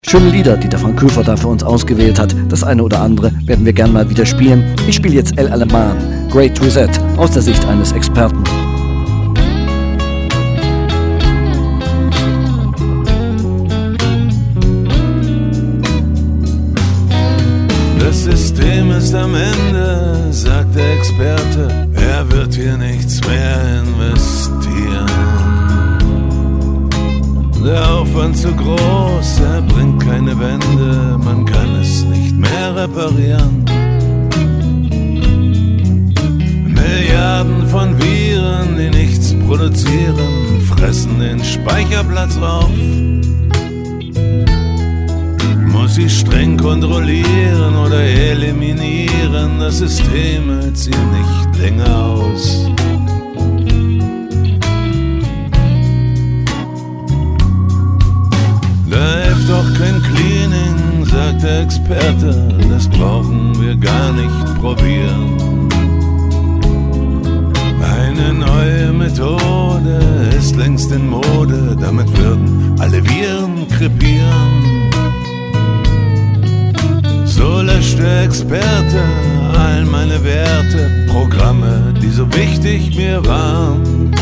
Schöne Lieder, die der Frank Köfer da für uns ausgewählt hat. Das eine oder andere werden wir gern mal wieder spielen. Ich spiele jetzt El Aleman, Great Reset, aus der Sicht eines Experten. Das System ist am Ende, sagt der Experte. Er wird hier nichts mehr investieren. Der Aufwand zu groß, er bringt keine Wende, man kann es nicht mehr reparieren. Milliarden von Viren, die nichts produzieren, fressen den Speicherplatz auf. Muss sie streng kontrollieren oder eliminieren, das System hält sie nicht länger aus. Da hilft doch kein Cleaning, sagt der Experte, das brauchen wir gar nicht probieren. Eine neue Methode ist längst in Mode, damit würden alle Viren krepieren. So löscht der Experte all meine Werte, Programme, die so wichtig mir waren.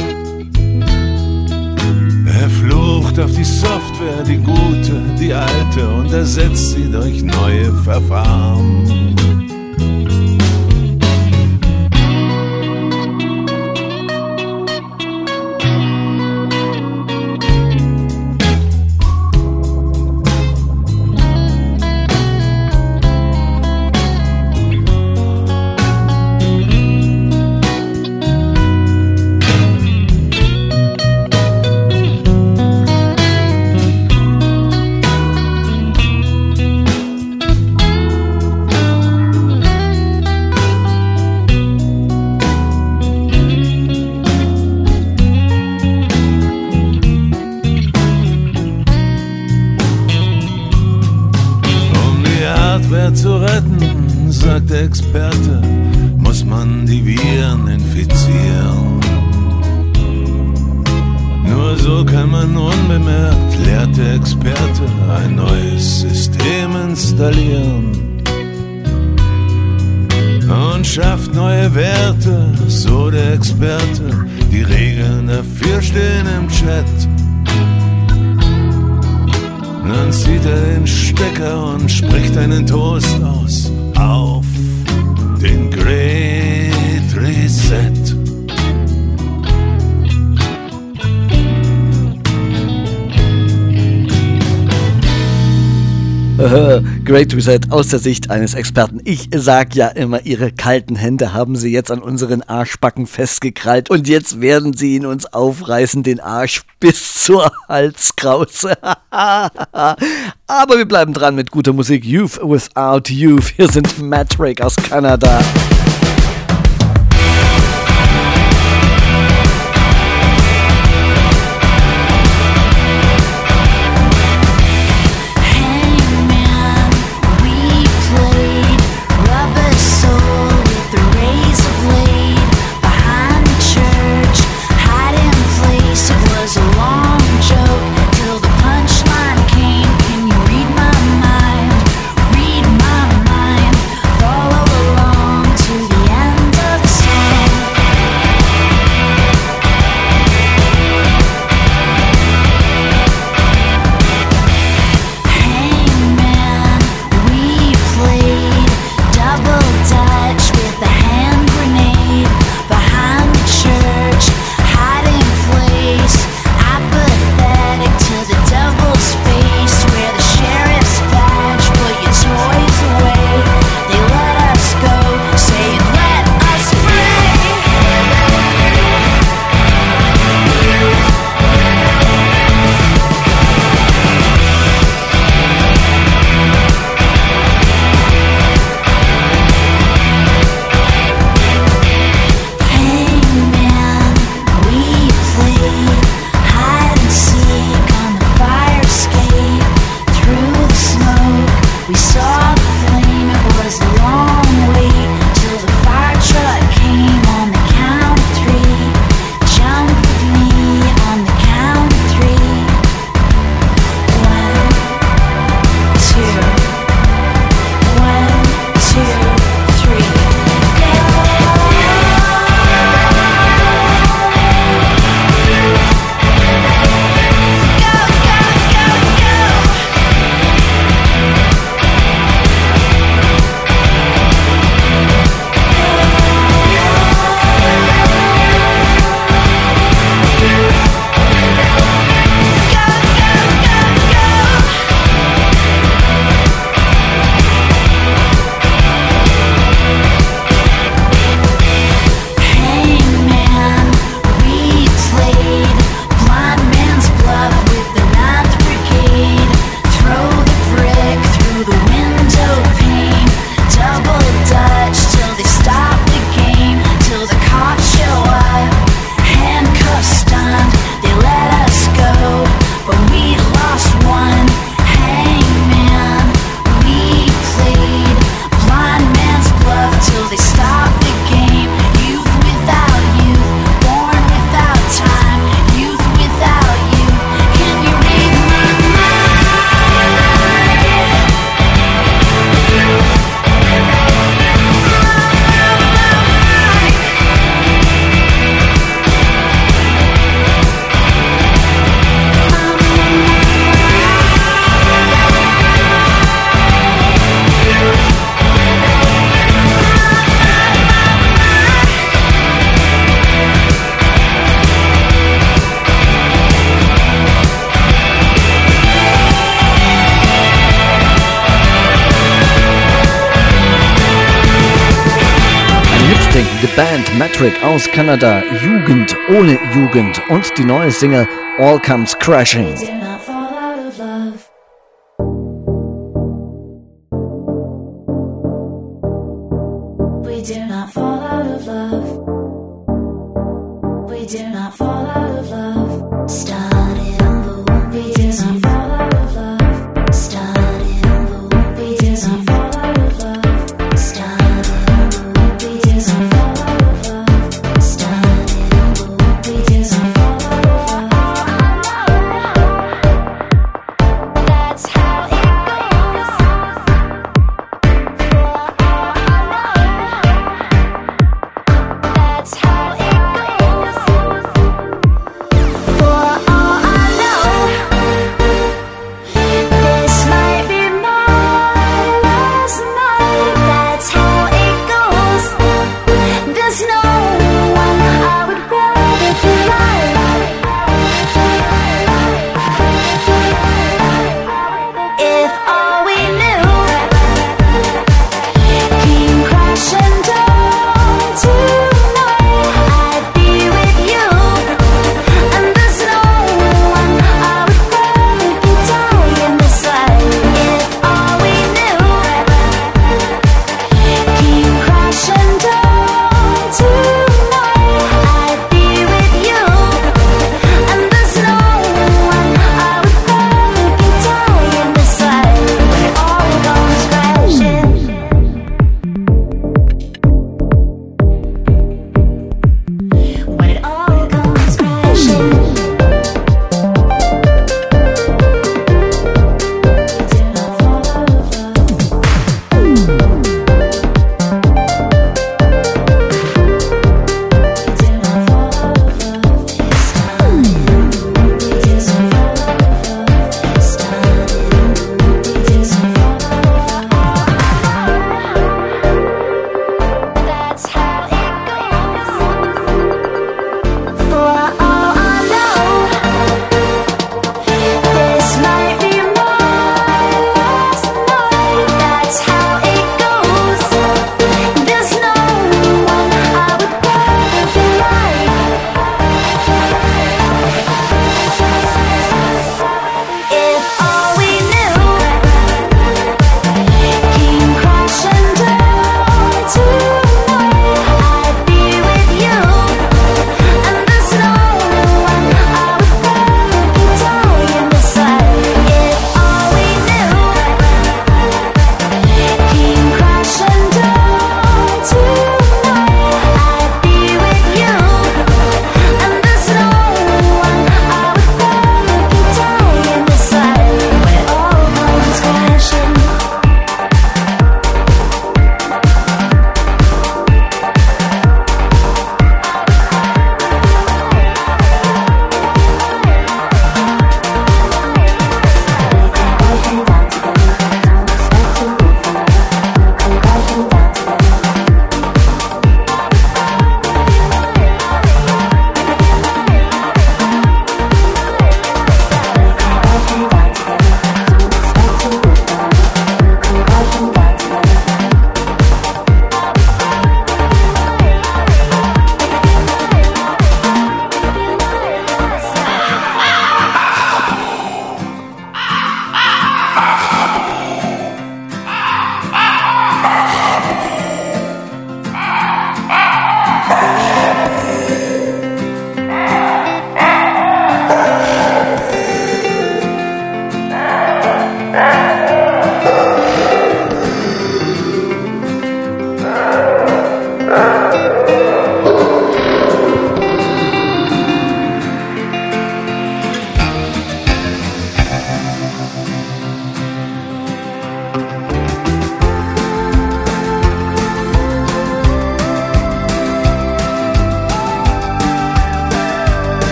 Er flucht auf die Software, die gute, die alte, und ersetzt sie durch neue Verfahren. Zu retten, sagt der Experte, muss man die Viren infizieren. Nur so kann man unbemerkt, lehrt der Experte, ein neues System installieren. Und schafft neue Werte, so der Experte, die Regeln dafür stehen im Chat. Dann zieht er den Stecker und spricht einen Toast aus auf den Great Reset. Great Reset aus der Sicht eines Experten. Ich sag ja immer, ihre kalten Hände haben sie jetzt an unseren Arschbacken festgekrallt und jetzt werden sie ihn uns aufreißen, den Arsch bis zur Halskrause. Aber wir bleiben dran mit guter Musik. Youth Without Youth. Hier sind Matt Drake aus Kanada. The Band Metric aus Kanada, Jugend ohne Jugend und die neue Single All Comes Crashing.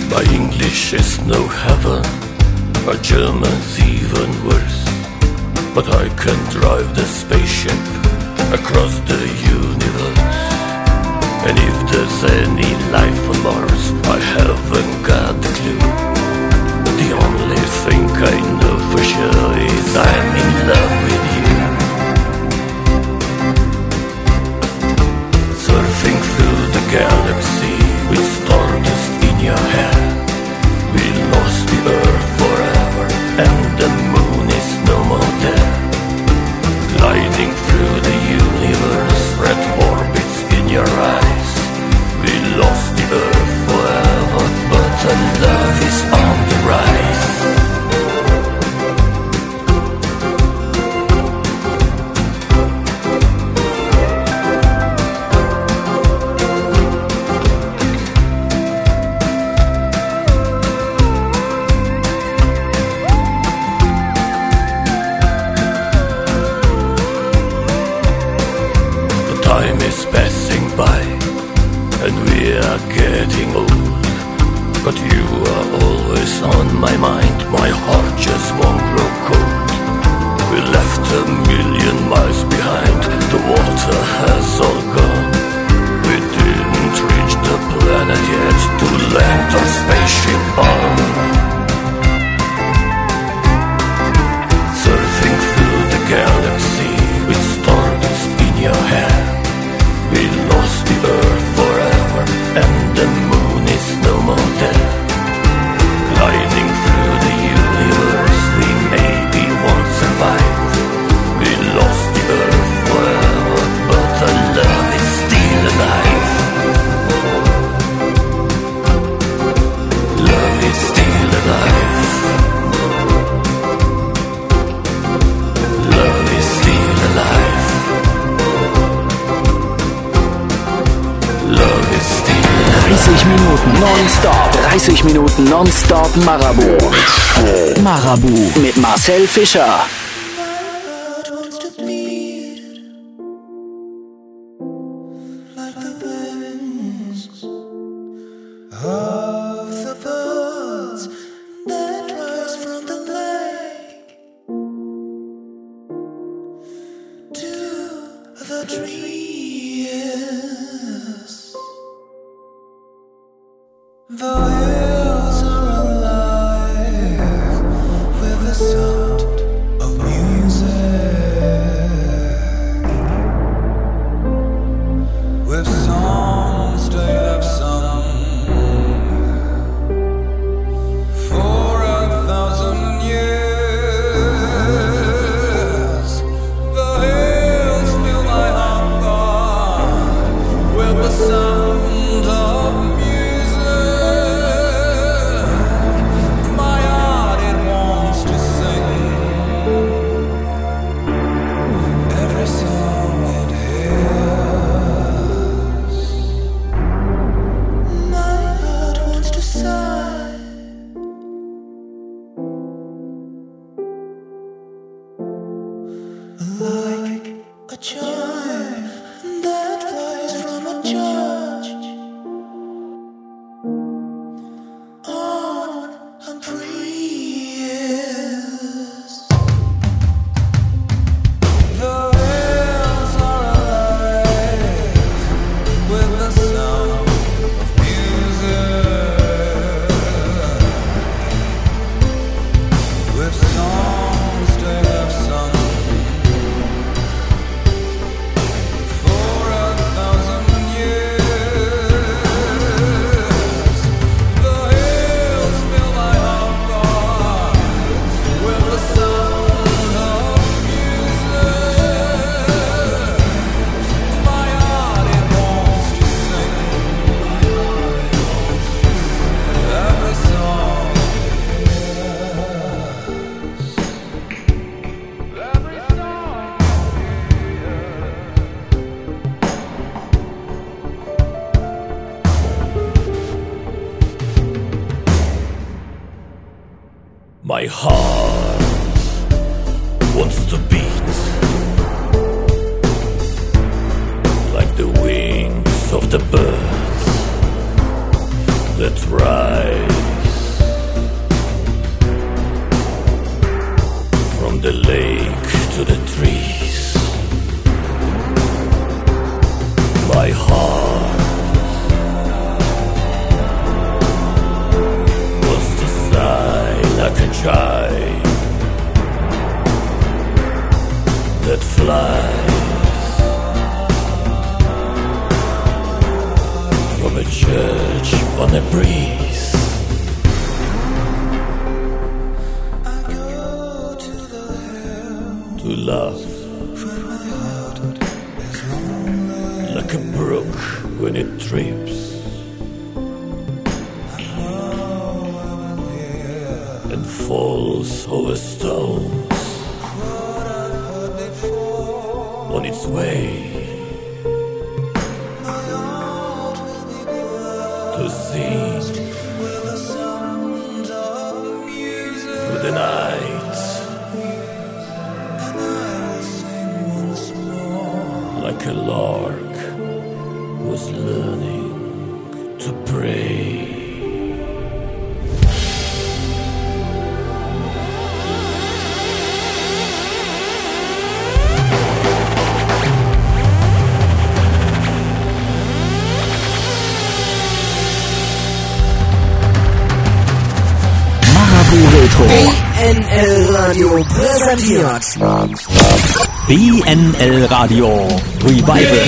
English is no heaven, or German's even worse. but I can drive the spaceship across the universe. And if there's any life on Mars, I haven't got the clue. The only thing I know for sure is I'm in love with you. Surfing through the galaxy with stardust in your hair. We lost the Earth forever and the moon is no more there. Gliding through the universe, red orbits in your eyes. We lost the Earth forever, but our love is on the rise. Time is passing by and we are getting old, but you are always on my mind. My heart just won't grow cold. We left 1,000,000 miles behind. The water has all gone. We didn't reach the planet yet to land our spaceship on. Surfing through the galaxy with stardust in your hair. We lost the Earth forever and the moon is no more there. Gliding through the universe, we maybe won't survive. We lost the Earth forever, but our love is still alive. Love is still alive. Love is still alive. Love is still alive. 30 Minuten nonstop. 30 Minuten nonstop Marabout. Marabout mit Marcel Fischer. My heart wants to beat like the wings of the birds that rise from the lake shine that flies from a church on a breeze. To love like a brook when it trips, and falls over stones on its way to sing through the night. Like a lark who's learning to pray. Marabu Retro. BNL Radio präsentiert. BNL Radio Revival.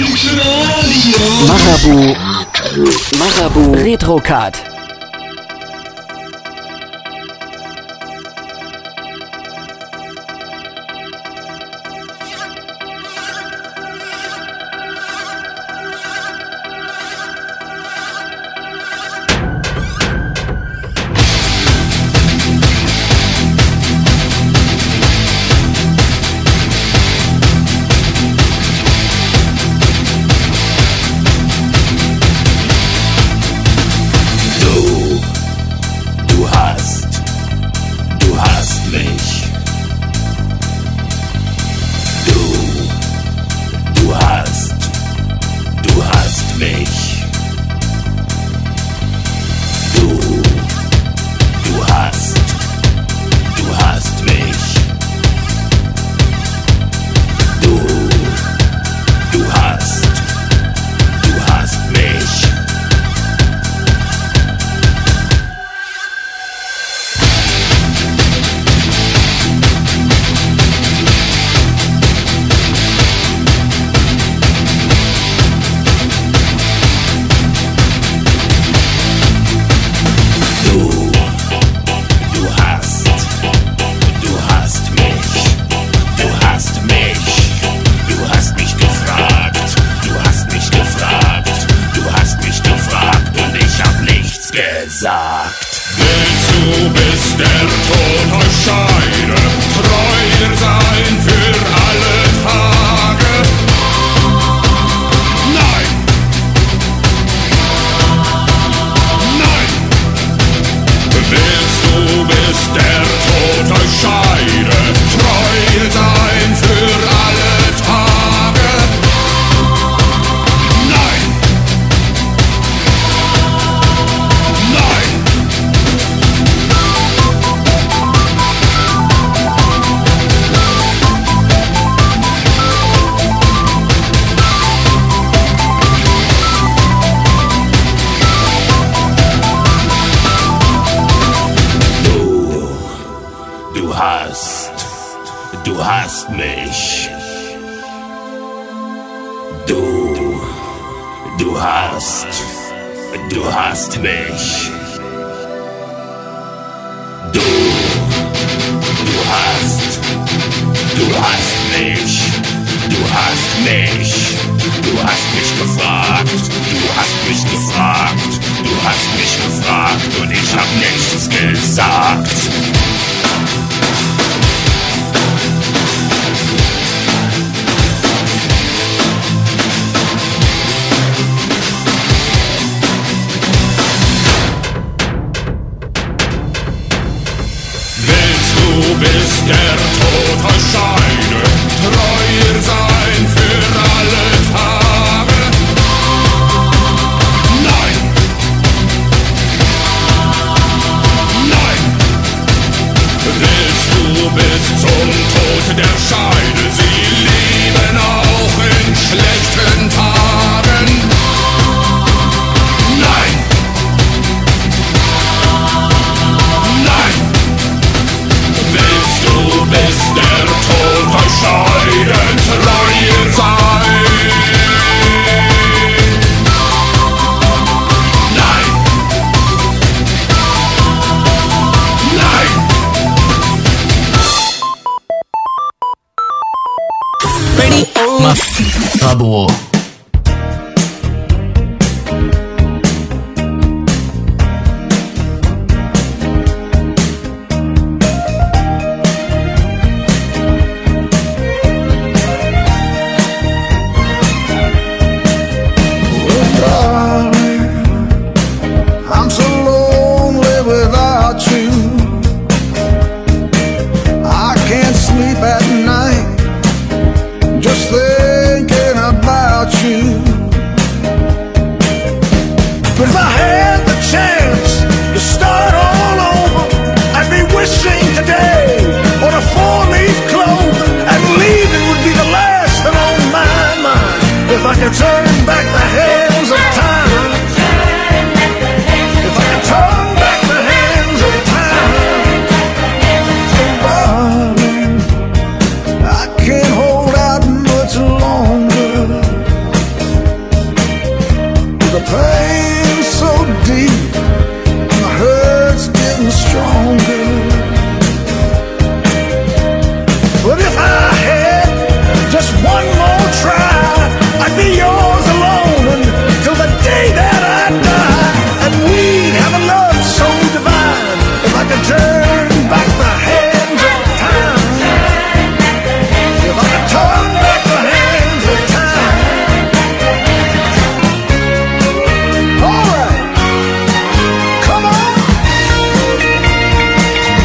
Marabu Retrocard. Du hast mich. Du hast mich. Du hast mich. Du hast mich. Du hast mich gefragt. Du hast mich gefragt. Du hast mich gefragt und ich hab nichts gesagt. Bis der Tod euch scheide, treuer sein für alle Tage. Nein! Nein! Willst du bis zum Tod der Scheide sie lieben auch in schlechten Tagen? Nein! Nein! Marabo. I'm so lonely without you. I can't sleep at night just thinking about you. But if I had the chance to start all over, I'd be wishing today on a four-leaf clover, and leaving would be the last thing on my mind. If I could turn back the hands of time, if I could turn back the hands of time, darling, I can't hold out much longer. The pain's so deep, and the hurt's getting stronger. But if I had just one more try, I'd be yours alone until the day that I die, and we'd have a love so divine. If I could turn back the hands of time, if I could turn back the hands of time. All right, come on.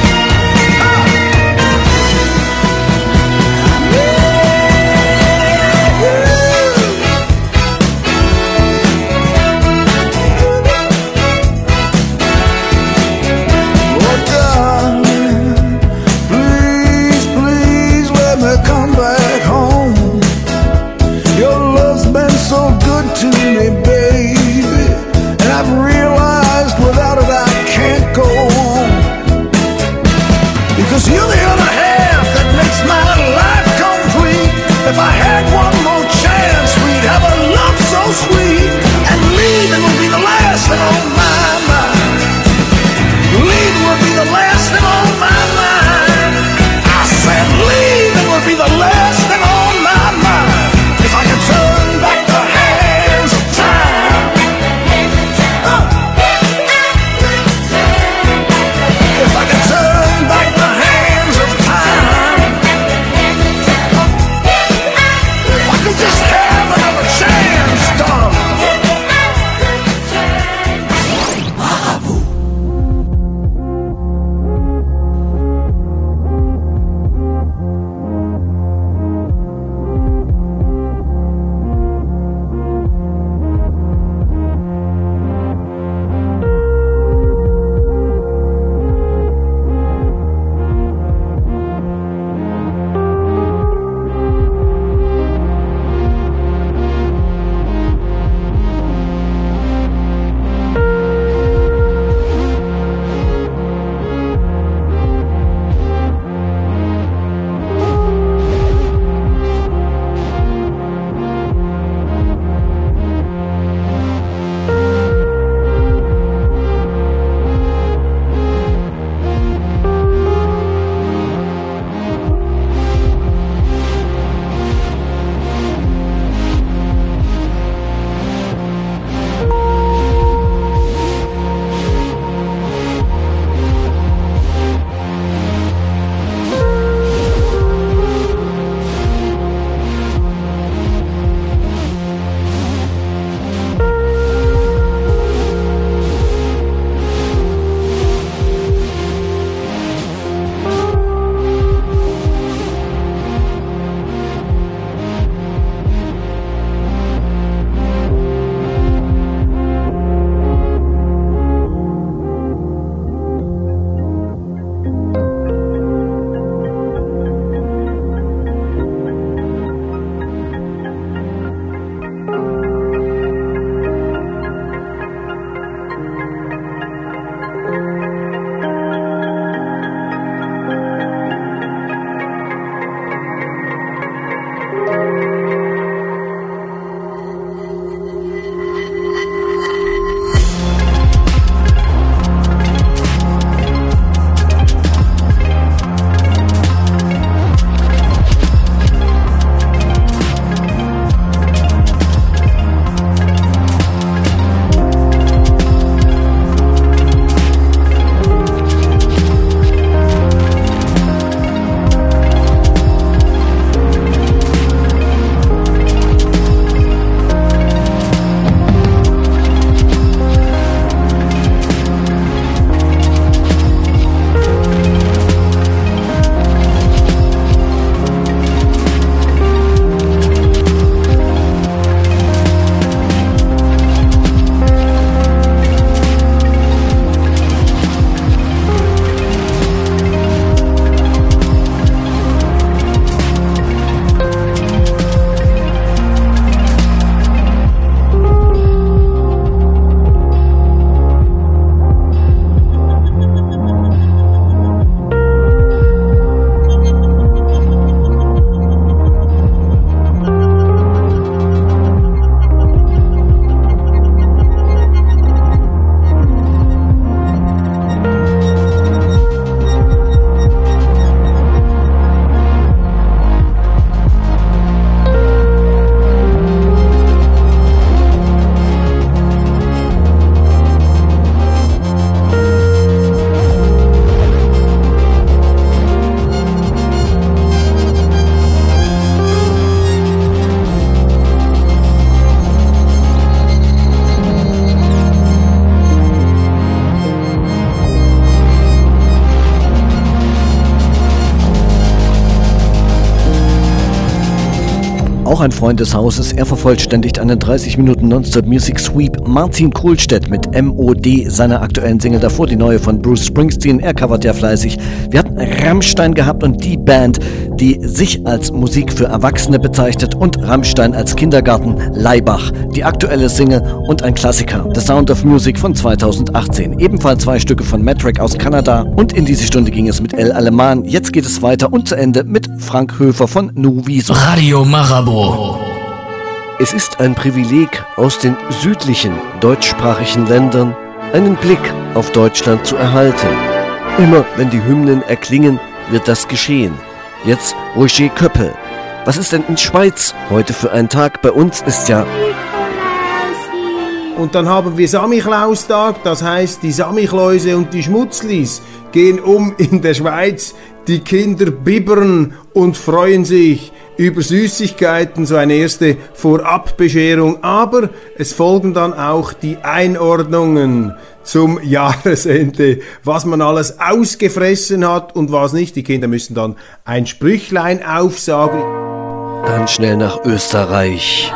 auch ein Freund des Hauses. Er vervollständigt einen 30 Minuten Nonstop Music Sweep. Martin Kohlstedt mit MOD, seiner aktuellen Single, davor die neue von Bruce Springsteen. Er covert ja fleißig. Wir hatten Rammstein gehabt und die Band, die sich als Musik für Erwachsene bezeichnet, und Rammstein als Kindergarten, Laibach, die aktuelle Single und ein Klassiker, The Sound of Music von 2018. Ebenfalls 2 Stücke von Metric aus Kanada, und in diese Stunde ging es mit El Aleman. Jetzt geht es weiter und zu Ende mit Frank Höfer von Nuviso. Radio Marabout. Es ist ein Privileg, aus den südlichen deutschsprachigen Ländern einen Blick auf Deutschland zu erhalten. Immer wenn die Hymnen erklingen, wird das geschehen. Jetzt Roger Köppel. Was ist denn in Schweiz heute für ein Tag? Bei uns ist ja... Und dann haben wir Samichlaustag, das heißt, die Samichlause und die Schmutzlis gehen in der Schweiz. Die Kinder bibbern und freuen sich über Süßigkeiten, so eine erste Vorabbescherung. Aber es folgen dann auch die Einordnungen zum Jahresende, was man alles ausgefressen hat und was nicht. Die Kinder müssen dann ein Sprüchlein aufsagen. Dann schnell nach Österreich.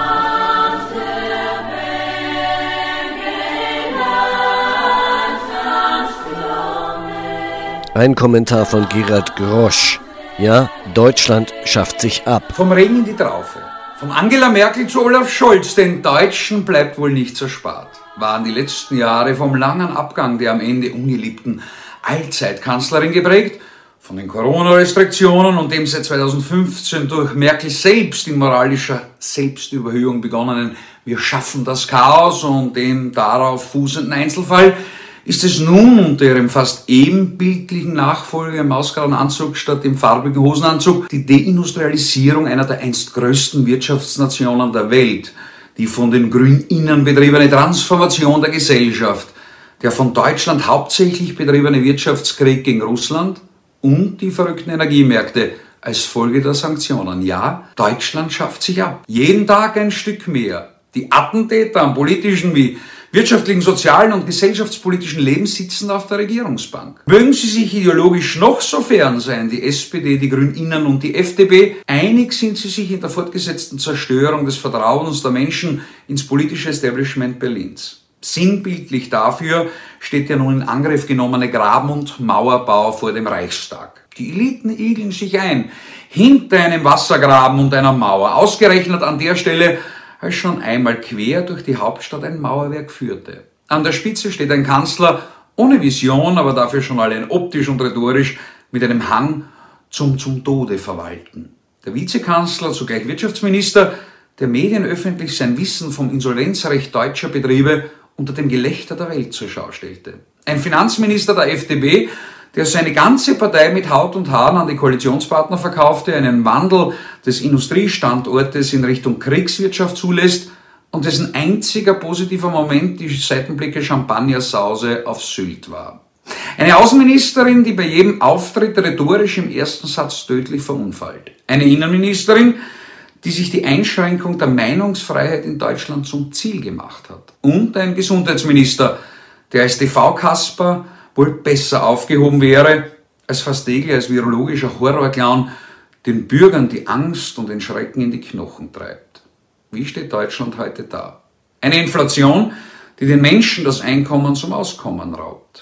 Ein Kommentar von Gerhard Grosch. Ja, Deutschland schafft sich ab. Vom Regen in die Traufe. Von Angela Merkel zu Olaf Scholz. Den Deutschen bleibt wohl nichts erspart. Waren die letzten Jahre vom langen Abgang der am Ende ungeliebten Allzeitkanzlerin geprägt, von den Corona-Restriktionen und dem seit 2015 durch Merkel selbst in moralischer Selbstüberhöhung begonnenen Wir schaffen das Chaos und dem darauf fußenden Einzelfall, ist es nun unter ihrem fast ebenbildlichen Nachfolger im mausgrauen Anzug statt dem farbigen Hosenanzug die Deindustrialisierung einer der einst größten Wirtschaftsnationen der Welt, die von den Grüninnen betriebene Transformation der Gesellschaft, der von Deutschland hauptsächlich betriebene Wirtschaftskrieg gegen Russland und die verrückten Energiemärkte als Folge der Sanktionen. Ja, Deutschland schafft sich ab. Jeden Tag ein Stück mehr. Die Attentäter am politischen wie wirtschaftlichen, sozialen und gesellschaftspolitischen Leben sitzen auf der Regierungsbank. Mögen sie sich ideologisch noch so fern sein, die SPD, die Grüninnen und die FDP, einig sind sie sich in der fortgesetzten Zerstörung des Vertrauens der Menschen ins politische Establishment Berlins. Sinnbildlich dafür steht der nun in Angriff genommene Graben- und Mauerbau vor dem Reichstag. Die Eliten igeln sich ein, hinter einem Wassergraben und einer Mauer, ausgerechnet an der Stelle, als schon einmal quer durch die Hauptstadt ein Mauerwerk führte. An der Spitze steht ein Kanzler ohne Vision, aber dafür schon allein optisch und rhetorisch mit einem Hang zum Tode verwalten. Der Vizekanzler, zugleich Wirtschaftsminister, der medienöffentlich sein Wissen vom Insolvenzrecht deutscher Betriebe unter dem Gelächter der Welt zur Schau stellte. Ein Finanzminister der FDP, der seine ganze Partei mit Haut und Haaren an die Koalitionspartner verkaufte, einen Wandel des Industriestandortes in Richtung Kriegswirtschaft zulässt und dessen einziger positiver Moment die Seitenblicke Champagnersause auf Sylt war. Eine Außenministerin, die bei jedem Auftritt rhetorisch im ersten Satz tödlich verunfallt. Eine Innenministerin, die sich die Einschränkung der Meinungsfreiheit in Deutschland zum Ziel gemacht hat. Und ein Gesundheitsminister, der als TV-Kasper wohl besser aufgehoben wäre, als fast täglich als virologischer Horrorclown den Bürgern die Angst und den Schrecken in die Knochen treibt. Wie steht Deutschland heute da? Eine Inflation, die den Menschen das Einkommen zum Auskommen raubt.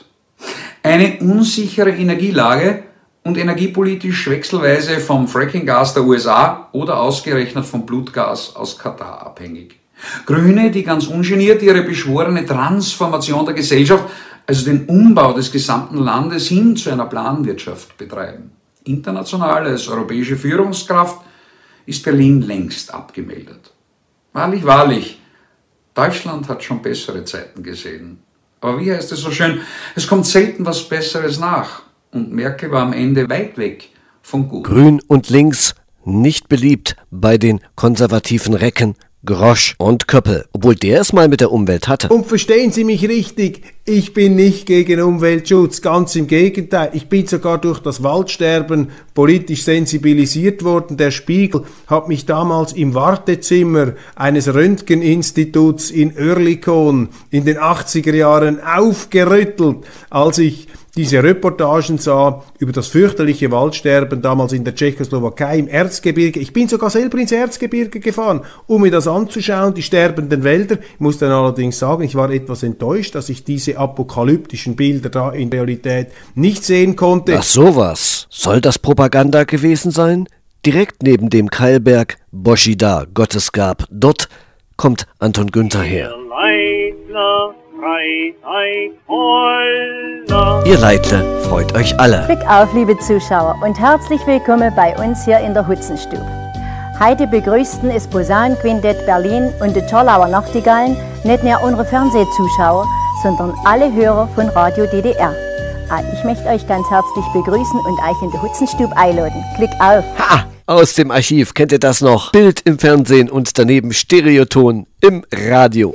Eine unsichere Energielage und energiepolitisch wechselweise vom Frackinggas der USA oder ausgerechnet vom Blutgas aus Katar abhängig. Grüne, die ganz ungeniert ihre beschworene Transformation der Gesellschaft, also den Umbau des gesamten Landes hin zu einer Planwirtschaft betreiben. International als europäische Führungskraft ist Berlin längst abgemeldet. Wahrlich, wahrlich, Deutschland hat schon bessere Zeiten gesehen. Aber wie heißt es so schön, es kommt selten was Besseres nach. Und Merkel war am Ende weit weg von gut. Grün und links, nicht beliebt bei den konservativen Recken, Grosch und Köppel, obwohl der es mal mit der Umwelt hatte. Und verstehen Sie mich richtig, ich bin nicht gegen Umweltschutz, ganz im Gegenteil. Ich bin sogar durch das Waldsterben politisch sensibilisiert worden. Der Spiegel hat mich damals im Wartezimmer eines Röntgeninstituts in Oerlikon in den 80er Jahren aufgerüttelt, als ich diese Reportagen sah über das fürchterliche Waldsterben damals in der Tschechoslowakei im Erzgebirge. Ich bin sogar selber ins Erzgebirge gefahren, um mir das anzuschauen, die sterbenden Wälder. Ich muss dann allerdings sagen, ich war etwas enttäuscht, dass ich diese apokalyptischen Bilder da in Realität nicht sehen konnte. Ach sowas. Soll das Propaganda gewesen sein? Direkt neben dem Keilberg Boschida, Gottesgrab. Dort kommt Anton Günther her. Ihr Leitler freut euch alle. Glück auf, liebe Zuschauer, und herzlich willkommen bei uns hier in der Hutzenstube. Heute begrüßten das Posaunenquintett Berlin und die Zschorlauer Nachtigallen nicht nur unsere Fernsehzuschauer, sondern alle Hörer von Radio DDR. Ich möchte euch ganz herzlich begrüßen und euch in der Hutzenstube einladen. Glück auf! Ha! Aus dem Archiv, kennt ihr das noch? Bild im Fernsehen und daneben Stereoton im Radio.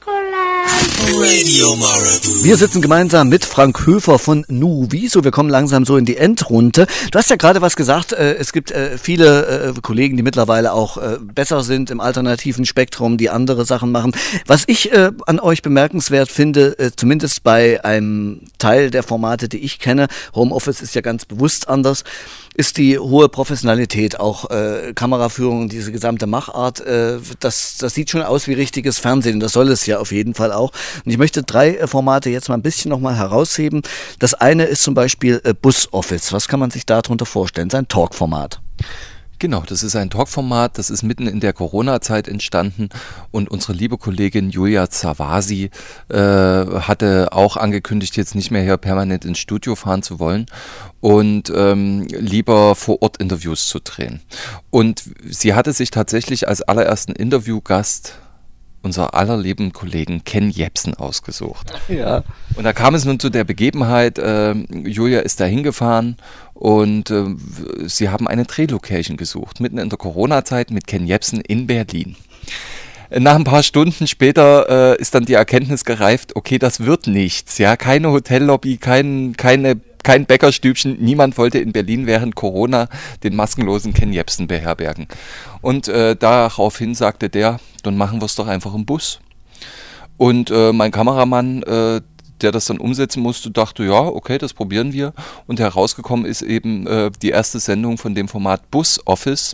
Wir sitzen gemeinsam mit Frank Höfer von Nuviso. Wir kommen langsam so in die Endrunde. Du hast ja gerade was gesagt, es gibt viele Kollegen, die mittlerweile auch besser sind im alternativen Spektrum, die andere Sachen machen. Was ich an euch bemerkenswert finde, zumindest bei einem Teil der Formate, die ich kenne, Homeoffice ist ja ganz bewusst anders, ist die hohe Professionalität, auch Kameraführung, diese gesamte Machart, das sieht schon aus wie richtiges Fernsehen, das soll es ja auf jeden Fall auch. Und ich möchte 3 Formate jetzt mal ein bisschen nochmal herausheben. Das eine ist zum Beispiel Bus Office. Was kann man sich darunter vorstellen? Sein Talkformat. Genau, das ist ein Talkformat, das ist mitten in der Corona-Zeit entstanden und unsere liebe Kollegin Julia Zawasi hatte auch angekündigt, jetzt nicht mehr hier permanent ins Studio fahren zu wollen und lieber vor Ort Interviews zu drehen. Und sie hatte sich tatsächlich als allerersten Interviewgast unser allerlieben Kollegen Ken Jebsen ausgesucht. Ja. Und da kam es nun zu der Begebenheit, Julia ist da hingefahren und sie haben eine Drehlocation gesucht, mitten in der Corona-Zeit mit Ken Jebsen in Berlin. Nach ein paar Stunden später ist dann die Erkenntnis gereift, okay, das wird nichts, ja, keine Hotellobby, kein Bäckerstübchen, niemand wollte in Berlin während Corona den maskenlosen Ken Jebsen beherbergen. Und daraufhin sagte der, dann machen wir es doch einfach im Bus. Und mein Kameramann, der das dann umsetzen musste, dachte, ja, okay, das probieren wir. Und herausgekommen ist eben die erste Sendung von dem Format Bus Office,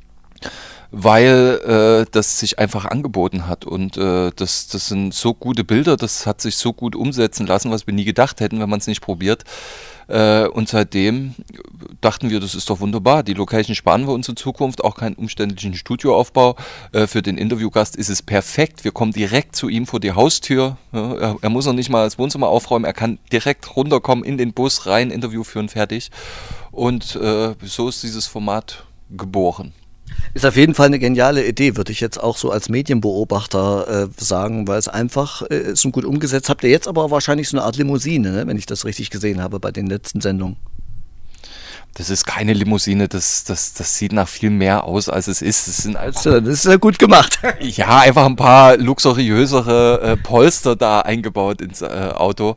weil das sich einfach angeboten hat und das sind so gute Bilder, das hat sich so gut umsetzen lassen, was wir nie gedacht hätten, wenn man es nicht probiert. Und seitdem dachten wir, das ist doch wunderbar. Die Location sparen wir uns in Zukunft, auch keinen umständlichen Studioaufbau. Für den Interviewgast ist es perfekt. Wir kommen direkt zu ihm vor die Haustür. Ja, er muss noch nicht mal das Wohnzimmer aufräumen. Er kann direkt runterkommen, in den Bus rein, Interview führen, fertig. Und so ist dieses Format geboren. Ist auf jeden Fall eine geniale Idee, würde ich jetzt auch so als Medienbeobachter sagen, weil es einfach ist und gut umgesetzt. Habt ihr jetzt aber wahrscheinlich so eine Art Limousine, ne, wenn ich das richtig gesehen habe bei den letzten Sendungen? Das ist keine Limousine, das sieht nach viel mehr aus, als es ist. Das ist ja gut gemacht. Ja, einfach ein paar luxuriösere Polster da eingebaut ins Auto.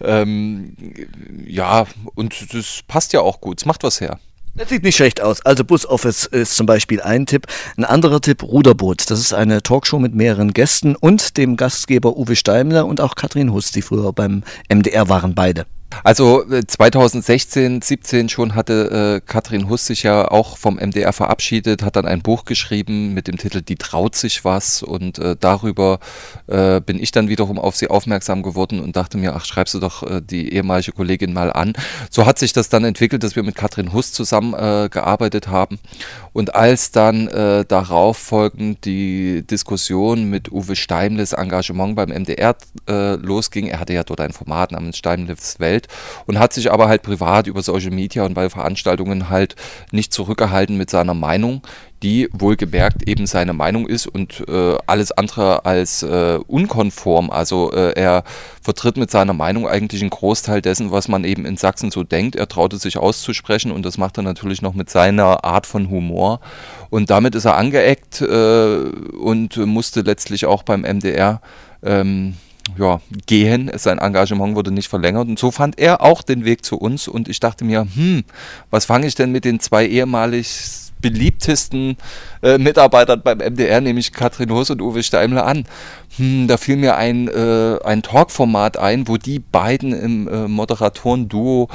Ja, und das passt ja auch gut, es macht was her. Das sieht nicht schlecht aus. Also Bus Office ist zum Beispiel ein Tipp. Ein anderer Tipp, Ruderboot. Das ist eine Talkshow mit mehreren Gästen und dem Gastgeber Uwe Steimler und auch Katrin Huss, die früher beim MDR waren, beide. Also 2016, 17 schon hatte Katrin Huss sich ja auch vom MDR verabschiedet, hat dann ein Buch geschrieben mit dem Titel Die traut sich was und darüber bin ich dann wiederum auf sie aufmerksam geworden und dachte mir, ach, schreibst du doch die ehemalige Kollegin mal an. So hat sich das dann entwickelt, dass wir mit Katrin Huss zusammen gearbeitet haben und als dann darauf folgend die Diskussion mit Uwe Steimles Engagement beim MDR losging, er hatte ja dort ein Format namens Steimles Welt und hat sich aber halt privat über Social Media und bei Veranstaltungen halt nicht zurückgehalten mit seiner Meinung, die wohlgemerkt eben seine Meinung ist und alles andere als unkonform. Also er vertritt mit seiner Meinung eigentlich einen Großteil dessen, was man eben in Sachsen so denkt. Er traute sich auszusprechen und das macht er natürlich noch mit seiner Art von Humor. Und damit ist er angeeckt und musste letztlich auch beim MDR gehen. Sein Engagement wurde nicht verlängert und so fand er auch den Weg zu uns und ich dachte mir, was fange ich denn mit den 2 ehemalig beliebtesten Mitarbeitern beim MDR, nämlich Katrin Huss und Uwe Steimle, an. Da fiel mir ein Talkformat ein, wo die beiden im Moderatoren-Duo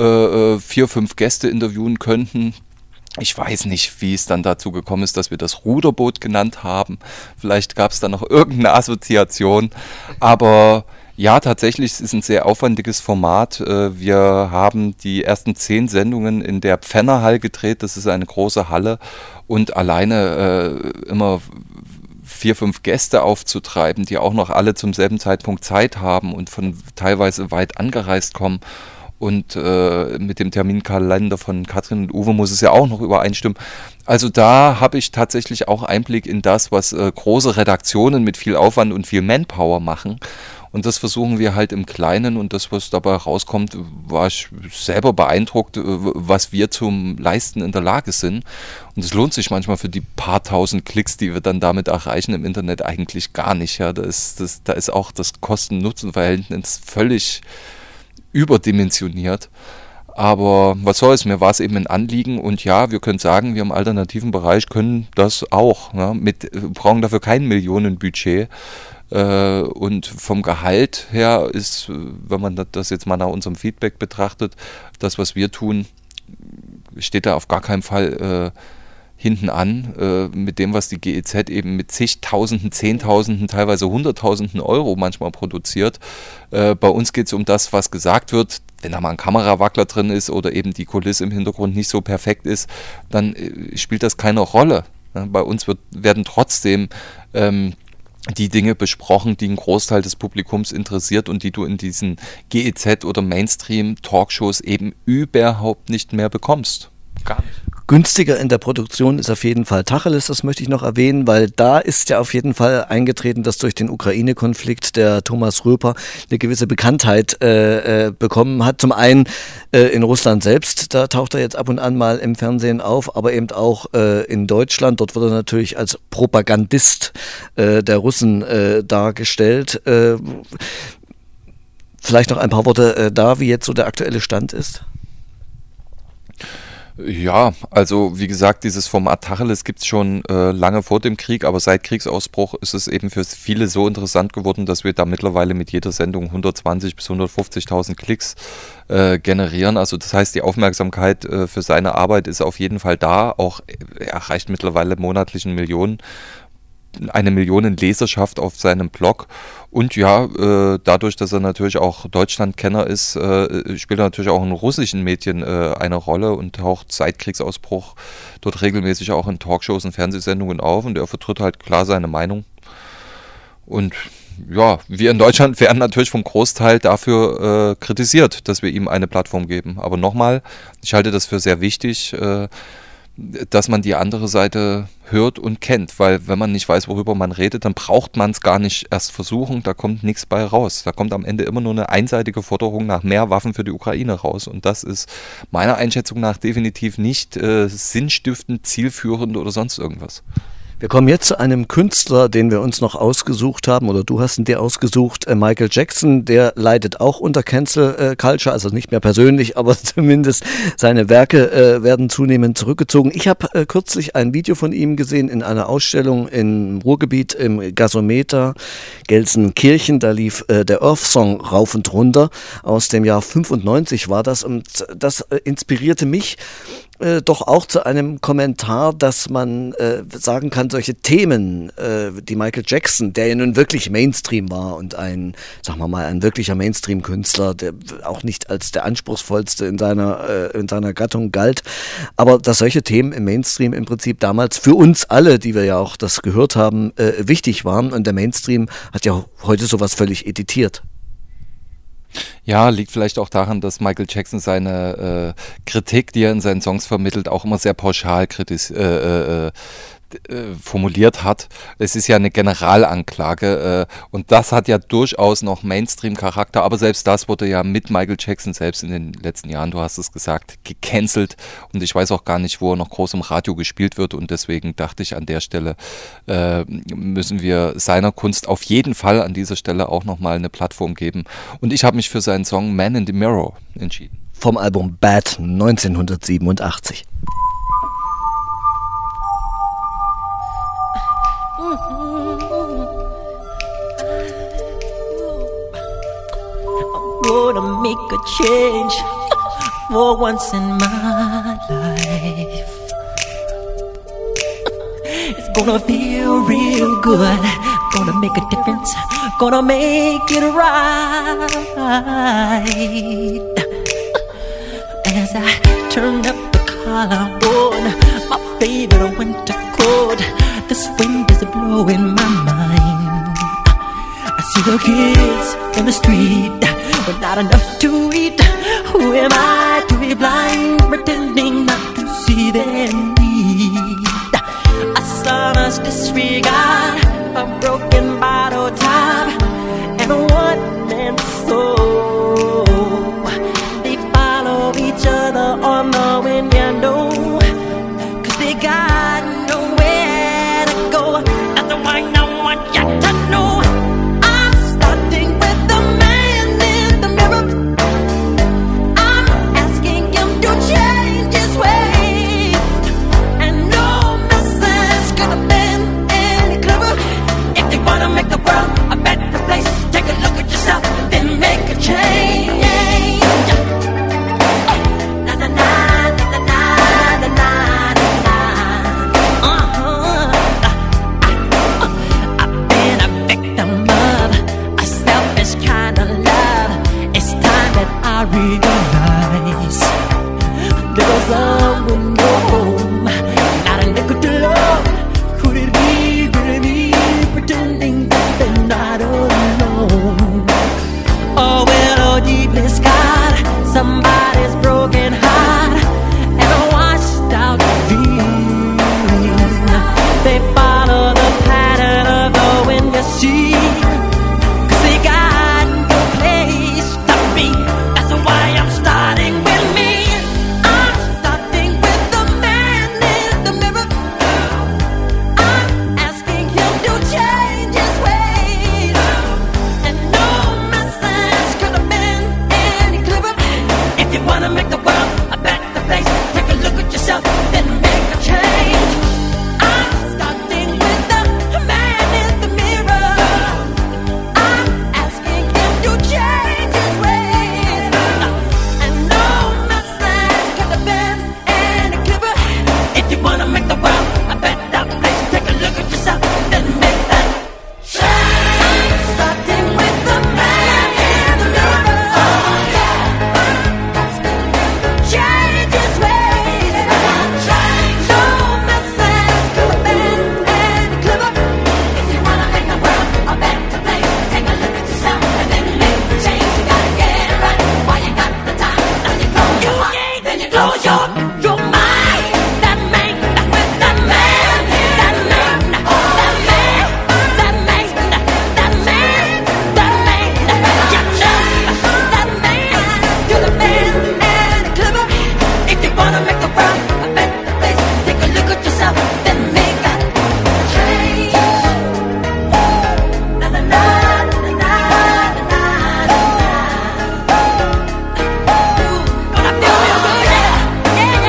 4-5 Gäste interviewen könnten. Ich weiß nicht, wie es dann dazu gekommen ist, dass wir das Ruderboot genannt haben. Vielleicht gab es da noch irgendeine Assoziation. Aber ja, tatsächlich, es ist ein sehr aufwendiges Format. Wir haben die ersten 10 Sendungen in der Pfennerhall gedreht. Das ist eine große Halle. Und alleine immer 4-5 Gäste aufzutreiben, die auch noch alle zum selben Zeitpunkt Zeit haben und von teilweise weit angereist kommen. Und mit dem Terminkalender von Katrin und Uwe muss es ja auch noch übereinstimmen. Also da habe ich tatsächlich auch Einblick in das, was große Redaktionen mit viel Aufwand und viel Manpower machen. Und das versuchen wir halt im Kleinen, und das, was dabei rauskommt, war ich selber beeindruckt, was wir zum Leisten in der Lage sind. Und es lohnt sich manchmal für die paar tausend Klicks, die wir dann damit erreichen im Internet, eigentlich gar nicht. Ja, da ist auch das Kosten-Nutzen-Verhältnis völlig überdimensioniert. Aber was soll's, mir war es eben ein Anliegen, und ja, wir können sagen, wir im alternativen Bereich können das auch. Ja, brauchen dafür kein Millionenbudget. Und vom Gehalt her ist, wenn man das jetzt mal nach unserem Feedback betrachtet, das, was wir tun, steht da auf gar keinen Fall hinten an, mit dem, was die GEZ eben mit zigtausenden, Zehntausenden, teilweise Hunderttausenden Euro manchmal produziert. Bei uns geht es um das, was gesagt wird. Wenn da mal ein Kamerawackler drin ist oder eben die Kulisse im Hintergrund nicht so perfekt ist, dann spielt das keine Rolle. Bei uns werden trotzdem die Dinge besprochen, die einen Großteil des Publikums interessiert und die du in diesen GEZ- oder Mainstream-Talkshows eben überhaupt nicht mehr bekommst. Gar nicht. Günstiger in der Produktion ist auf jeden Fall Tacheles, das möchte ich noch erwähnen, weil da ist ja auf jeden Fall eingetreten, dass durch den Ukraine-Konflikt der Thomas Röper eine gewisse Bekanntheit bekommen hat. Zum einen in Russland selbst, da taucht er jetzt ab und an mal im Fernsehen auf, aber eben auch in Deutschland. Dort wird er natürlich als Propagandist der Russen dargestellt. Vielleicht noch ein paar Worte da, wie jetzt so der aktuelle Stand ist. Ja, also wie gesagt, dieses Format Tacheles gibt es schon lange vor dem Krieg, aber seit Kriegsausbruch ist es eben für viele so interessant geworden, dass wir da mittlerweile mit jeder Sendung 120.000 bis 150.000 Klicks generieren. Also das heißt, die Aufmerksamkeit für seine Arbeit ist auf jeden Fall da. Auch er erreicht mittlerweile monatlich eine Million Leserschaft auf seinem Blog. Und ja, dadurch, dass er natürlich auch Deutschlandkenner ist, spielt er natürlich auch in russischen Medien eine Rolle und taucht seit Kriegsausbruch dort regelmäßig auch in Talkshows und Fernsehsendungen auf, und er vertritt halt klar seine Meinung. Und ja, wir in Deutschland werden natürlich vom Großteil dafür kritisiert, dass wir ihm eine Plattform geben. Aber nochmal, ich halte das für sehr wichtig, dass man die andere Seite hört und kennt, weil wenn man nicht weiß, worüber man redet, dann braucht man es gar nicht erst versuchen, da kommt nichts bei raus. Da kommt am Ende immer nur eine einseitige Forderung nach mehr Waffen für die Ukraine raus, und das ist meiner Einschätzung nach definitiv nicht sinnstiftend, zielführend oder sonst irgendwas. Wir kommen jetzt zu einem Künstler, den wir uns noch ausgesucht haben, oder du hast ihn dir ausgesucht, Michael Jackson. Der leidet auch unter Cancel Culture, also nicht mehr persönlich, aber zumindest seine Werke werden zunehmend zurückgezogen. Ich habe kürzlich ein Video von ihm gesehen in einer Ausstellung im Ruhrgebiet im Gasometer Gelsenkirchen. Da lief der Earth Song rauf und runter, aus dem Jahr 95 war das, und das inspirierte mich doch auch zu einem Kommentar, dass man sagen kann, solche Themen, die Michael Jackson, der ja nun wirklich Mainstream war und ein wirklicher Mainstream-Künstler, der auch nicht als der anspruchsvollste in seiner Gattung galt, aber dass solche Themen im Mainstream im Prinzip damals für uns alle, die wir ja auch das gehört haben, wichtig waren, und der Mainstream hat ja heute sowas völlig editiert. Ja, liegt vielleicht auch daran, dass Michael Jackson seine Kritik, die er in seinen Songs vermittelt, auch immer sehr pauschal formuliert hat. Es ist ja eine Generalanklage und das hat ja durchaus noch Mainstream-Charakter, aber selbst das wurde ja mit Michael Jackson selbst in den letzten Jahren, du hast es gesagt, gecancelt, und ich weiß auch gar nicht, wo er noch groß im Radio gespielt wird, und deswegen dachte ich, an der Stelle müssen wir seiner Kunst auf jeden Fall an dieser Stelle auch nochmal eine Plattform geben, und ich habe mich für seinen Song Man in the Mirror entschieden. Vom Album Bad 1987. a change for once in my life. It's gonna feel real good, gonna make a difference, gonna make it right. As I turn up the collar on my favorite winter coat, this wind is blowing my mind. I see the kids in the street with not enough to eat. Who am I to be blind, pretending not to see their need? A son's disregard, a broken bottle top, and a one-man soul. They follow each other on the window, 'cause they got nowhere to go. That's the one I want you to know. I'm starting with the man in the mirror. I'm asking him to change his ways, and no message could have been any clearer. If you wanna make the world a better place, take a look at yourself, then make a change. Na na na na na na na na. I've been a victim of a selfish kind of love. It's time that I realize there was someone home, not a nickel to love. Could it be really pretending that they're not alone? Oh, well, oh, deeply scarred, somebody's broken heart, and a washed out dream. They follow the pattern of the wind, you see, 'cause they got no place to be. That's why I'm starting with me. I'm starting with the man in the mirror. I'm asking him to change his ways, and no message could have been any clearer. If you wanna make the world a better place, take a look at yourself, then make a change. I'm starting with the man in the mirror. I'm asking him to change his ways, and no message could have been any clearer. If you wanna make the world a better place, take a look at yourself, then make that change. I'm starting with the man in the mirror. Oh yeah, change his ways. No message could have been any clearer. If you wanna make the world a better place, take a look at yourself and then make the change. You gotta get it right while you got the time. Now you close your heart, then you close your mind. That man with that man, that man, that man, that man, that man, that man, that man, you're the man and clever. If you wanna make the world a better place, take a look at yourself, then make that change. Na na na na na na na. Gonna feel real good, yeah, yeah,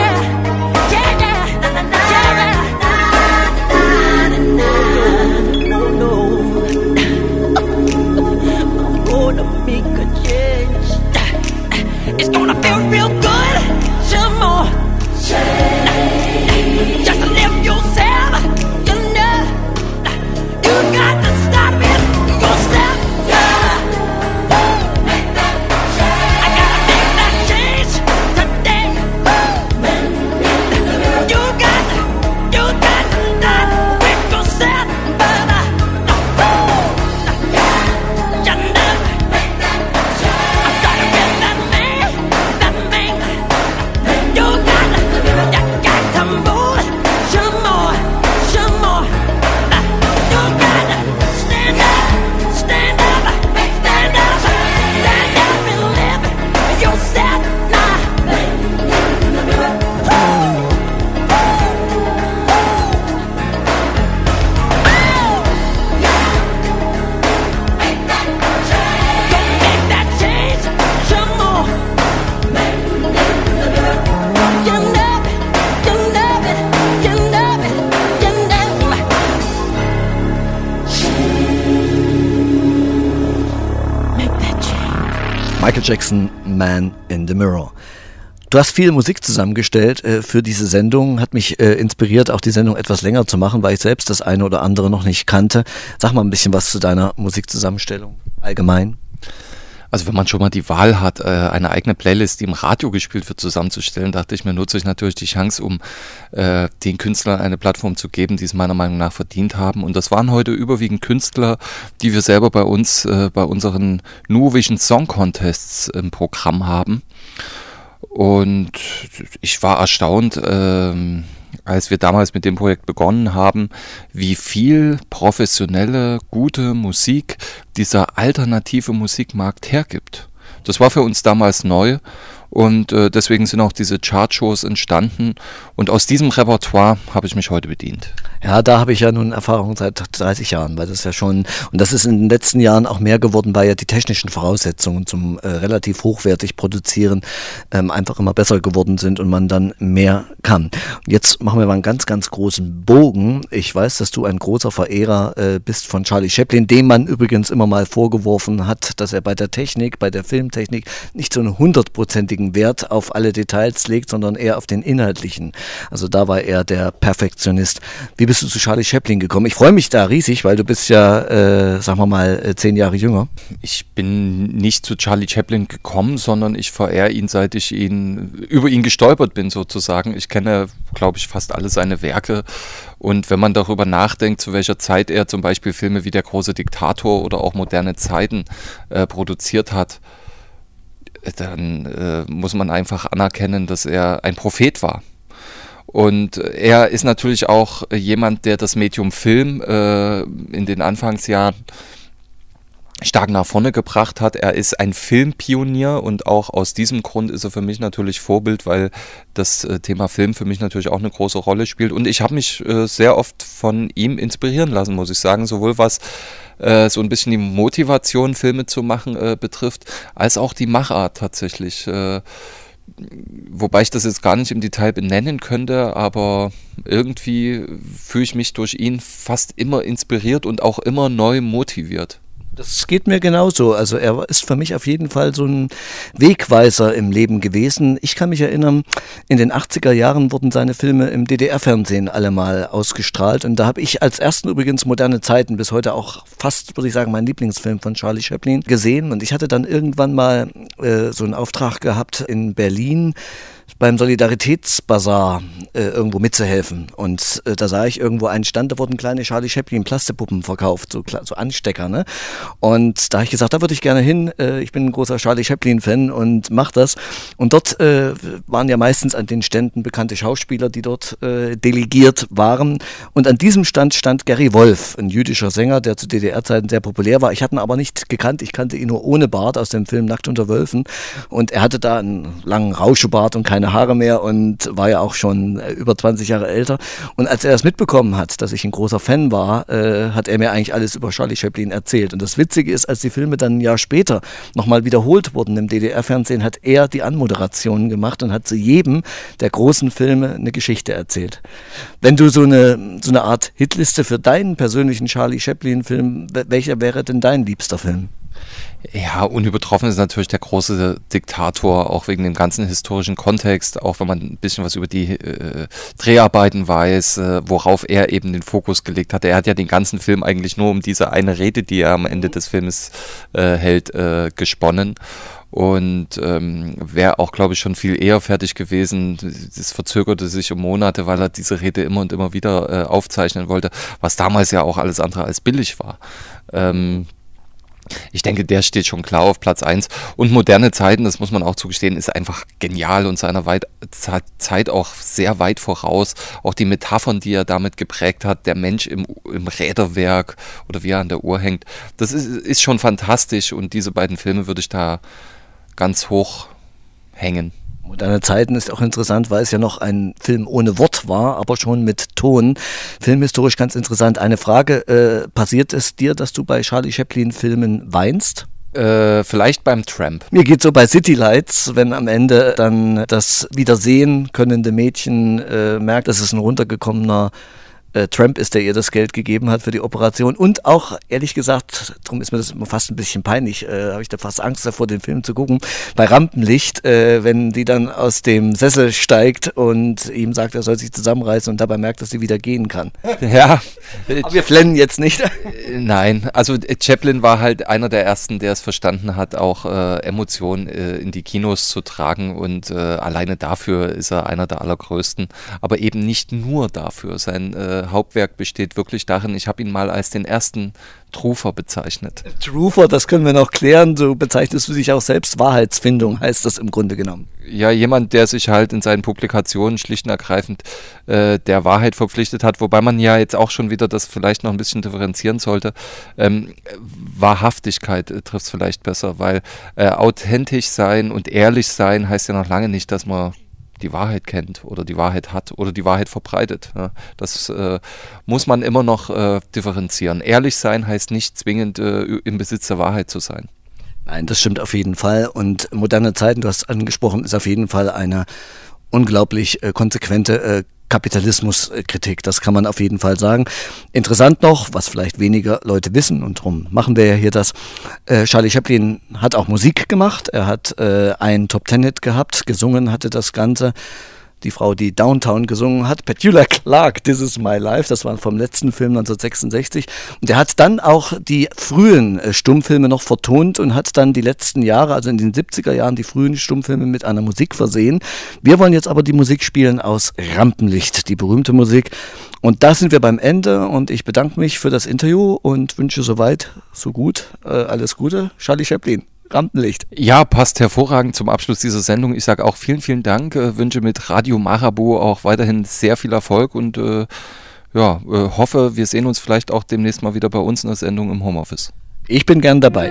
Michael Jackson, Man in the Mirror. Du hast viel Musik zusammengestellt für diese Sendung, hat mich inspiriert, auch die Sendung etwas länger zu machen, weil ich selbst das eine oder andere noch nicht kannte. Sag mal ein bisschen was zu deiner Musikzusammenstellung allgemein. Also wenn man schon mal die Wahl hat, eine eigene Playlist, die im Radio gespielt wird, zusammenzustellen, dachte ich mir, nutze ich natürlich die Chance, um den Künstlern eine Plattform zu geben, die es meiner Meinung nach verdient haben. Und das waren heute überwiegend Künstler, die wir selber bei uns, bei unseren New Vision Song Contests im Programm haben. Und ich war erstaunt, als wir damals mit dem Projekt begonnen haben, wie viel professionelle, gute Musik dieser alternative Musikmarkt hergibt. Das war für uns damals neu und deswegen sind auch diese Chartshows entstanden und aus diesem Repertoire habe ich mich heute bedient. Ja, da habe ich ja nun Erfahrung seit 30 Jahren, weil das ja schon, und das ist in den letzten Jahren auch mehr geworden, weil ja die technischen Voraussetzungen zum relativ hochwertig produzieren einfach immer besser geworden sind und man dann mehr kann. Und jetzt machen wir mal einen ganz, ganz großen Bogen. Ich weiß, dass du ein großer Verehrer bist von Charlie Chaplin, dem man übrigens immer mal vorgeworfen hat, dass er bei der Technik, bei der Filmtechnik nicht so einen 100%igen Wert auf alle Details legt, sondern eher auf den inhaltlichen. Also da war er der Perfektionist. Wie bist du zu Charlie Chaplin gekommen? Ich freue mich da riesig, weil du bist ja, sagen wir mal, 10 Jahre jünger. Ich bin nicht zu Charlie Chaplin gekommen, sondern ich verehre ihn, seit ich über ihn gestolpert bin sozusagen. Ich kenne, glaube ich, fast alle seine Werke. Und wenn man darüber nachdenkt, zu welcher Zeit er zum Beispiel Filme wie Der große Diktator oder auch Moderne Zeiten produziert hat, dann muss man einfach anerkennen, dass er ein Prophet war. Und er ist natürlich auch jemand, der das Medium Film in den Anfangsjahren stark nach vorne gebracht hat. Er ist ein Filmpionier und auch aus diesem Grund ist er für mich natürlich Vorbild, weil das Thema Film für mich natürlich auch eine große Rolle spielt. Und ich habe mich sehr oft von ihm inspirieren lassen, muss ich sagen, sowohl was so ein bisschen die Motivation, Filme zu machen, betrifft, als auch die Machart tatsächlich. Wobei ich das jetzt gar nicht im Detail benennen könnte, aber irgendwie fühle ich mich durch ihn fast immer inspiriert und auch immer neu motiviert. Das geht mir genauso. Also er ist für mich auf jeden Fall so ein Wegweiser im Leben gewesen. Ich kann mich erinnern, in den 80er Jahren wurden seine Filme im DDR-Fernsehen alle mal ausgestrahlt. Und da habe ich als ersten übrigens Moderne Zeiten, bis heute auch fast, würde ich sagen, mein Lieblingsfilm von Charlie Chaplin gesehen. Und ich hatte dann irgendwann mal so einen Auftrag gehabt in Berlin, beim Solidaritätsbazar irgendwo mitzuhelfen. Und da sah ich irgendwo einen Stand, da wurden kleine Charlie Chaplin Plastepuppen verkauft, so Anstecker, ne? Und da habe ich gesagt, da würde ich gerne hin, ich bin ein großer Charlie Chaplin-Fan und mach das. Und dort waren ja meistens an den Ständen bekannte Schauspieler, die dort delegiert waren. Und an diesem Stand stand Gary Wolf, ein jüdischer Sänger, der zu DDR-Zeiten sehr populär war. Ich hatte ihn aber nicht gekannt, ich kannte ihn nur ohne Bart aus dem Film Nackt unter Wölfen. Und er hatte da einen langen Rauschebart und keine Haare mehr und war ja auch schon über 20 Jahre älter. Und als er das mitbekommen hat, dass ich ein großer Fan war, hat er mir eigentlich alles über Charlie Chaplin erzählt. Und das Witzige ist, als die Filme dann ein Jahr später nochmal wiederholt wurden im DDR-Fernsehen, hat er die Anmoderationen gemacht und hat zu jedem der großen Filme eine Geschichte erzählt. Wenn du so eine Art Hitliste für deinen persönlichen Charlie Chaplin-Film, welcher wäre denn dein liebster Film? Ja, unübertroffen ist natürlich Der große Diktator, auch wegen dem ganzen historischen Kontext, auch wenn man ein bisschen was über die Dreharbeiten weiß, worauf er eben den Fokus gelegt hat. Er hat ja den ganzen Film eigentlich nur um diese eine Rede, die er am Ende des Films hält, gesponnen. Und wäre auch, glaube ich, schon viel eher fertig gewesen. Das verzögerte sich um Monate, weil er diese Rede immer und immer wieder aufzeichnen wollte, was damals ja auch alles andere als billig war. Ich denke, der steht schon klar auf Platz 1. Und Moderne Zeiten, das muss man auch zugestehen, ist einfach genial und seiner Zeit auch sehr weit voraus. Auch die Metaphern, die er damit geprägt hat, der Mensch im Räderwerk oder wie er an der Uhr hängt, das ist schon fantastisch und diese beiden Filme würde ich da ganz hoch hängen. Moderne Zeiten ist auch interessant, weil es ja noch ein Film ohne Wort war, aber schon mit Ton. Filmhistorisch ganz interessant. Eine Frage, passiert es dir, dass du bei Charlie Chaplin-Filmen weinst? Vielleicht beim Tramp. Mir geht so bei City Lights, wenn am Ende dann das wiedersehen könnende Mädchen merkt, dass es ein runtergekommener Tramp ist, der ihr das Geld gegeben hat für die Operation. Und auch, ehrlich gesagt, darum ist mir das immer fast ein bisschen peinlich, habe ich da fast Angst davor, den Film zu gucken, bei Rampenlicht, wenn die dann aus dem Sessel steigt und ihm sagt, er soll sich zusammenreißen und dabei merkt, dass sie wieder gehen kann. Ja. Aber wir flennen jetzt nicht. Nein, also Chaplin war halt einer der Ersten, der es verstanden hat, auch Emotionen in die Kinos zu tragen und alleine dafür ist er einer der allergrößten, aber eben nicht nur dafür. Sein Hauptwerk besteht wirklich darin, ich habe ihn mal als den ersten Truther bezeichnet. Truther, das können wir noch klären, so bezeichnest du dich auch selbst, Wahrheitsfindung heißt das im Grunde genommen. Ja, jemand, der sich halt in seinen Publikationen schlicht und ergreifend der Wahrheit verpflichtet hat, wobei man ja jetzt auch schon wieder das vielleicht noch ein bisschen differenzieren sollte. Wahrhaftigkeit trifft es vielleicht besser, weil authentisch sein und ehrlich sein heißt ja noch lange nicht, dass man die Wahrheit kennt oder die Wahrheit hat oder die Wahrheit verbreitet. Ja. Das muss man immer noch differenzieren. Ehrlich sein heißt nicht zwingend im Besitz der Wahrheit zu sein. Nein, das stimmt auf jeden Fall. Und moderne Zeiten, du hast angesprochen, ist auf jeden Fall eine unglaublich konsequente Kapitalismuskritik. Das kann man auf jeden Fall sagen. Interessant noch, was vielleicht weniger Leute wissen, und darum machen wir ja hier das, Charlie Chaplin hat auch Musik gemacht. Er hat einen Top-Ten-Hit gehabt, gesungen hatte das Ganze. Die Frau, die Downtown gesungen hat, Petula Clark, This Is My Life, das war vom letzten Film 1966. Und er hat dann auch die frühen Stummfilme noch vertont und hat dann die letzten Jahre, also in den 70er Jahren, die frühen Stummfilme mit einer Musik versehen. Wir wollen jetzt aber die Musik spielen aus Rampenlicht, die berühmte Musik. Und da sind wir beim Ende und ich bedanke mich für das Interview und wünsche soweit, so gut, alles Gute, Charlie Chaplin. Rampenlicht. Ja, passt hervorragend zum Abschluss dieser Sendung. Ich sage auch vielen, vielen Dank. Wünsche mit Radio Marabout auch weiterhin sehr viel Erfolg und hoffe, wir sehen uns vielleicht auch demnächst mal wieder bei uns in der Sendung im Homeoffice. Ich bin gern dabei.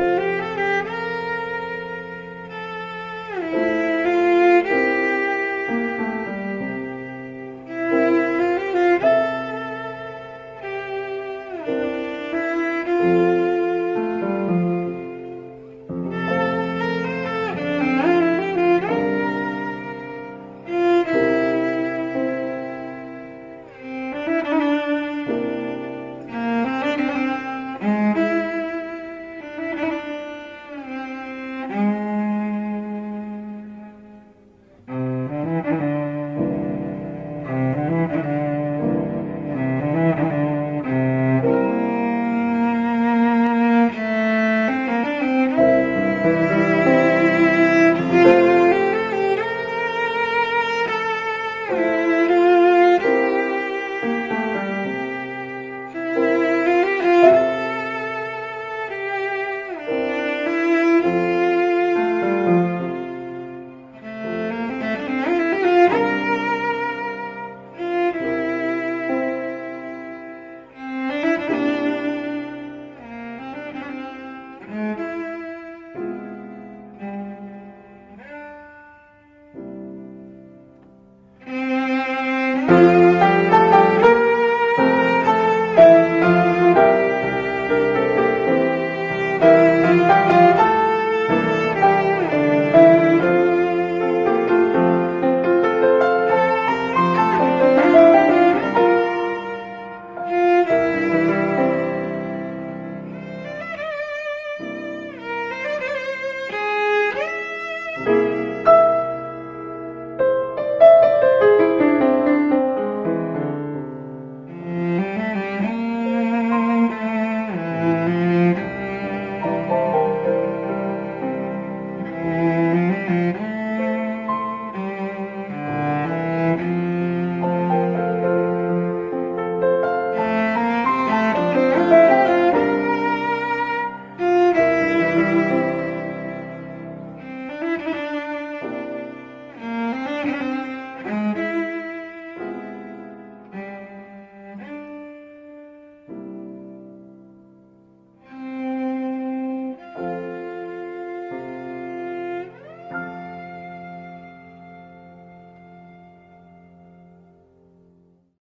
Thank you.